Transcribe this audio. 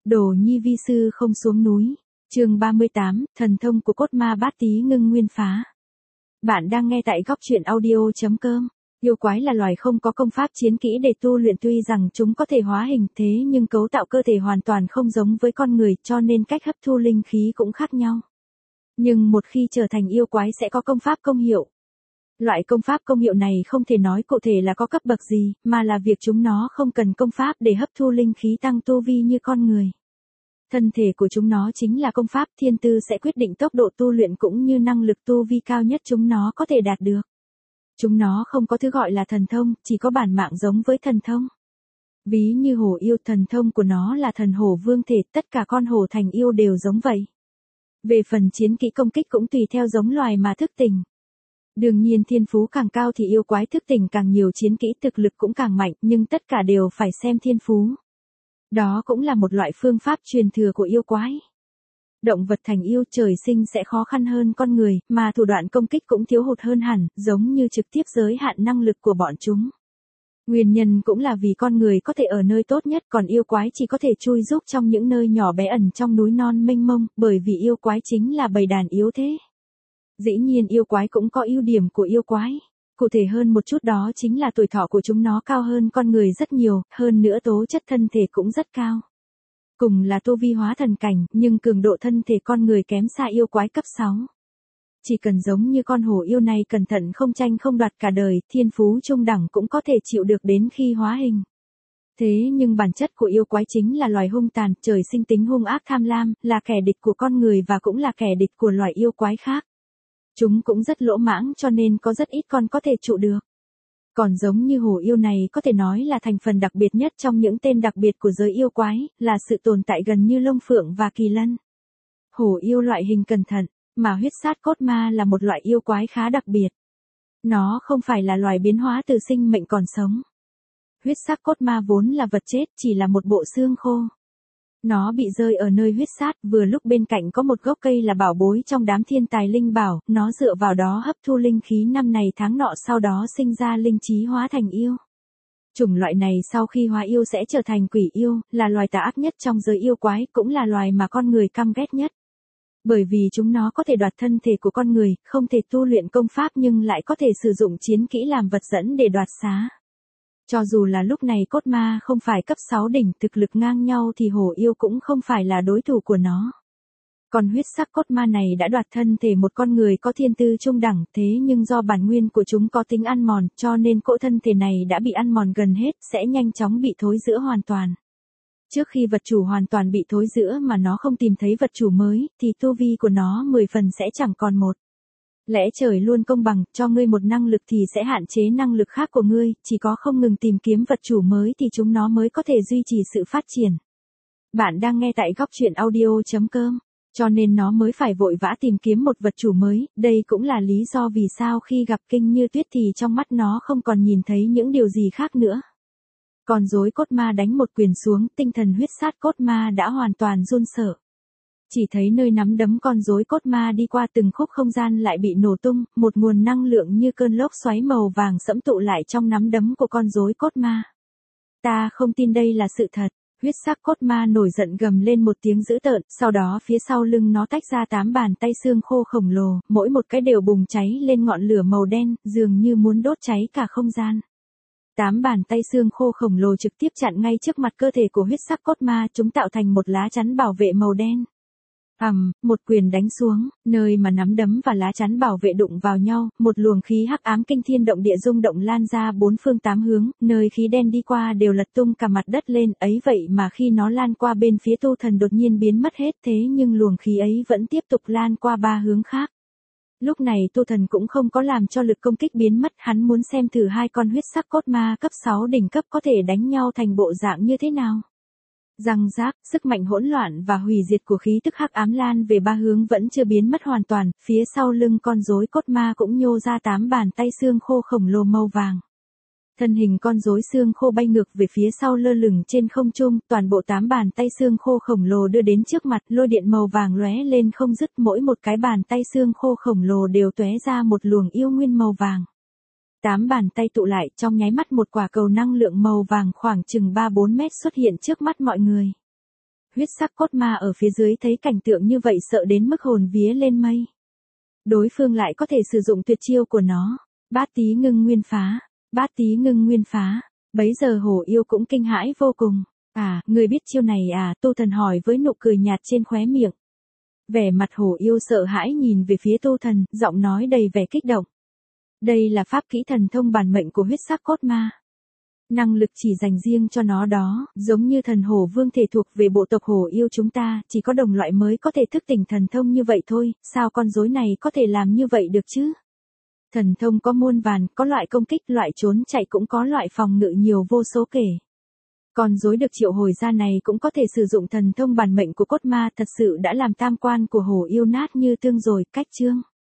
Đồ nhi vi sư không xuống núi. Chương 38, thần thông của cốt ma bát tí ngưng nguyên phá. Bạn đang nghe tại góc truyện audio.com. Yêu quái là loài không có công pháp chiến kỹ để tu luyện, tuy rằng chúng có thể hóa hình thế nhưng cấu tạo cơ thể hoàn toàn không giống với con người, cho nên cách hấp thu linh khí cũng khác nhau. Nhưng một khi trở thành yêu quái sẽ có công pháp công hiệu. Loại công pháp công hiệu này không thể nói cụ thể là có cấp bậc gì, mà là việc chúng nó không cần công pháp để hấp thu linh khí tăng tu vi như con người. Thân thể của chúng nó chính là công pháp, thiên tư sẽ quyết định tốc độ tu luyện cũng như năng lực tu vi cao nhất chúng nó có thể đạt được. Chúng nó không có thứ gọi là thần thông, chỉ có bản mạng giống với thần thông. Ví như hổ yêu, thần thông của nó là thần hổ vương thể, tất cả con hổ thành yêu đều giống vậy. Về phần chiến kỹ công kích cũng tùy theo giống loài mà thức tỉnh. Đương nhiên thiên phú càng cao thì yêu quái thức tỉnh càng nhiều chiến kỹ, thực lực cũng càng mạnh, nhưng tất cả đều phải xem thiên phú. Đó cũng là một loại phương pháp truyền thừa của yêu quái. Động vật thành yêu trời sinh sẽ khó khăn hơn con người, mà thủ đoạn công kích cũng thiếu hụt hơn hẳn, giống như trực tiếp giới hạn năng lực của bọn chúng. Nguyên nhân cũng là vì con người có thể ở nơi tốt nhất, còn yêu quái chỉ có thể chui rúc trong những nơi nhỏ bé ẩn trong núi non mênh mông, bởi vì yêu quái chính là bầy đàn yếu thế. Dĩ nhiên yêu quái cũng có ưu điểm của yêu quái. Cụ thể hơn một chút đó chính là tuổi thọ của chúng nó cao hơn con người rất nhiều, hơn nữa tố chất thân thể cũng rất cao. Cùng là tu vi hóa thần cảnh, nhưng cường độ thân thể con người kém xa yêu quái cấp 6. Chỉ cần giống như con hổ yêu này cẩn thận không tranh không đoạt cả đời, thiên phú trung đẳng cũng có thể chịu được đến khi hóa hình. Thế nhưng bản chất của yêu quái chính là loài hung tàn, trời sinh tính hung ác tham lam, là kẻ địch của con người và cũng là kẻ địch của loài yêu quái khác. Chúng cũng rất lỗ mãng cho nên có rất ít con có thể trụ được. Còn giống như hổ yêu này có thể nói là thành phần đặc biệt nhất trong những tên đặc biệt của giới yêu quái, là sự tồn tại gần như Long Phượng và Kỳ Lân. Hổ yêu loại hình cẩn thận, mà huyết sát cốt ma là một loại yêu quái khá đặc biệt. Nó không phải là loài biến hóa từ sinh mệnh còn sống. Huyết sắc cốt ma vốn là vật chết, chỉ là một bộ xương khô. Nó bị rơi ở nơi huyết sát, vừa lúc bên cạnh có một gốc cây là bảo bối trong đám thiên tài linh bảo, nó dựa vào đó hấp thu linh khí năm này tháng nọ, sau đó sinh ra linh trí hóa thành yêu. Chủng loại này sau khi hóa yêu sẽ trở thành quỷ yêu, là loài tà ác nhất trong giới yêu quái, cũng là loài mà con người căm ghét nhất. Bởi vì chúng nó có thể đoạt thân thể của con người, không thể tu luyện công pháp nhưng lại có thể sử dụng chiến kỹ làm vật dẫn để đoạt xá. Cho dù là lúc này cốt ma không phải cấp 6 đỉnh, thực lực ngang nhau thì hổ yêu cũng không phải là đối thủ của nó. Còn huyết sắc cốt ma này đã đoạt thân thể một con người có thiên tư trung đẳng, thế nhưng do bản nguyên của chúng có tính ăn mòn, cho nên cỗ thân thể này đã bị ăn mòn gần hết, sẽ nhanh chóng bị thối rữa hoàn toàn. Trước khi vật chủ hoàn toàn bị thối rữa mà nó không tìm thấy vật chủ mới, thì tu vi của nó 10 phần sẽ chẳng còn một. Lẽ trời luôn công bằng, cho ngươi một năng lực thì sẽ hạn chế năng lực khác của ngươi, chỉ có không ngừng tìm kiếm vật chủ mới thì chúng nó mới có thể duy trì sự phát triển. Bạn đang nghe tại góc truyện audio.com, cho nên nó mới phải vội vã tìm kiếm một vật chủ mới, đây cũng là lý do vì sao khi gặp Kinh Như Tuyết thì trong mắt nó không còn nhìn thấy những điều gì khác nữa. Còn rối cốt ma đánh một quyền xuống, tinh thần huyết sát cốt ma đã hoàn toàn run sợ. Chỉ thấy nơi nắm đấm con rối cốt ma đi qua từng khúc không gian lại bị nổ tung, một nguồn năng lượng như cơn lốc xoáy màu vàng sẫm tụ lại trong nắm đấm của con rối cốt ma. Ta không tin đây là sự thật. Huyết sắc cốt ma nổi giận gầm lên một tiếng dữ tợn, sau đó phía sau lưng nó tách ra 8 bàn tay xương khô khổng lồ, mỗi một cái đều bùng cháy lên ngọn lửa màu đen, dường như muốn đốt cháy cả không gian. 8 bàn tay xương khô khổng lồ trực tiếp chặn ngay trước mặt cơ thể của huyết sắc cốt ma, chúng tạo thành một lá chắn bảo vệ màu đen. Một quyền đánh xuống, nơi mà nắm đấm và lá chắn bảo vệ đụng vào nhau, một luồng khí hắc ám kinh thiên động địa rung động lan ra 4 phương 8 hướng, nơi khí đen đi qua đều lật tung cả mặt đất lên, ấy vậy mà khi nó lan qua bên phía tu thần đột nhiên biến mất hết, thế nhưng luồng khí ấy vẫn tiếp tục lan qua 3 hướng khác. Lúc này tu thần cũng không có làm cho lực công kích biến mất, hắn muốn xem thử hai con huyết sắc cốt ma cấp 6 đỉnh cấp có thể đánh nhau thành bộ dạng như thế nào. Răng rác, sức mạnh hỗn loạn và hủy diệt của khí tức hắc ám lan về 3 hướng vẫn chưa biến mất hoàn toàn, phía sau lưng con rối cốt ma cũng nhô ra 8 bàn tay xương khô khổng lồ màu vàng. Thân hình con rối xương khô bay ngược về phía sau lơ lửng trên không trung, toàn bộ 8 bàn tay xương khô khổng lồ đưa đến trước mặt, lôi điện màu vàng lóe lên không dứt, mỗi một cái bàn tay xương khô khổng lồ đều tóe ra một luồng yêu nguyên màu vàng. 8 bàn tay tụ lại, trong nháy mắt một quả cầu năng lượng màu vàng khoảng chừng 3-4 mét xuất hiện trước mắt mọi người. Huyết sắc cốt ma ở phía dưới thấy cảnh tượng như vậy sợ đến mức hồn vía lên mây. Đối phương lại có thể sử dụng tuyệt chiêu của nó. Bát tí ngưng nguyên phá. Bát tí ngưng nguyên phá. Bấy giờ hổ yêu cũng kinh hãi vô cùng. À, người biết chiêu này à, Tô Thần hỏi với nụ cười nhạt trên khóe miệng. Vẻ mặt hổ yêu sợ hãi nhìn về phía Tô Thần, giọng nói đầy vẻ kích động. Đây là pháp kỹ thần thông bản mệnh của huyết sắc cốt ma. Năng lực chỉ dành riêng cho nó đó, giống như thần hổ vương thể thuộc về bộ tộc hổ yêu chúng ta, chỉ có đồng loại mới có thể thức tỉnh thần thông như vậy thôi, sao con rối này có thể làm như vậy được chứ? Thần thông có muôn vàn, có loại công kích, loại trốn chạy cũng có loại phòng ngự nhiều vô số kể. Con rối được triệu hồi ra này cũng có thể sử dụng thần thông bản mệnh của cốt ma, thật sự đã làm tam quan của hổ yêu nát như tương rồi, cách chương.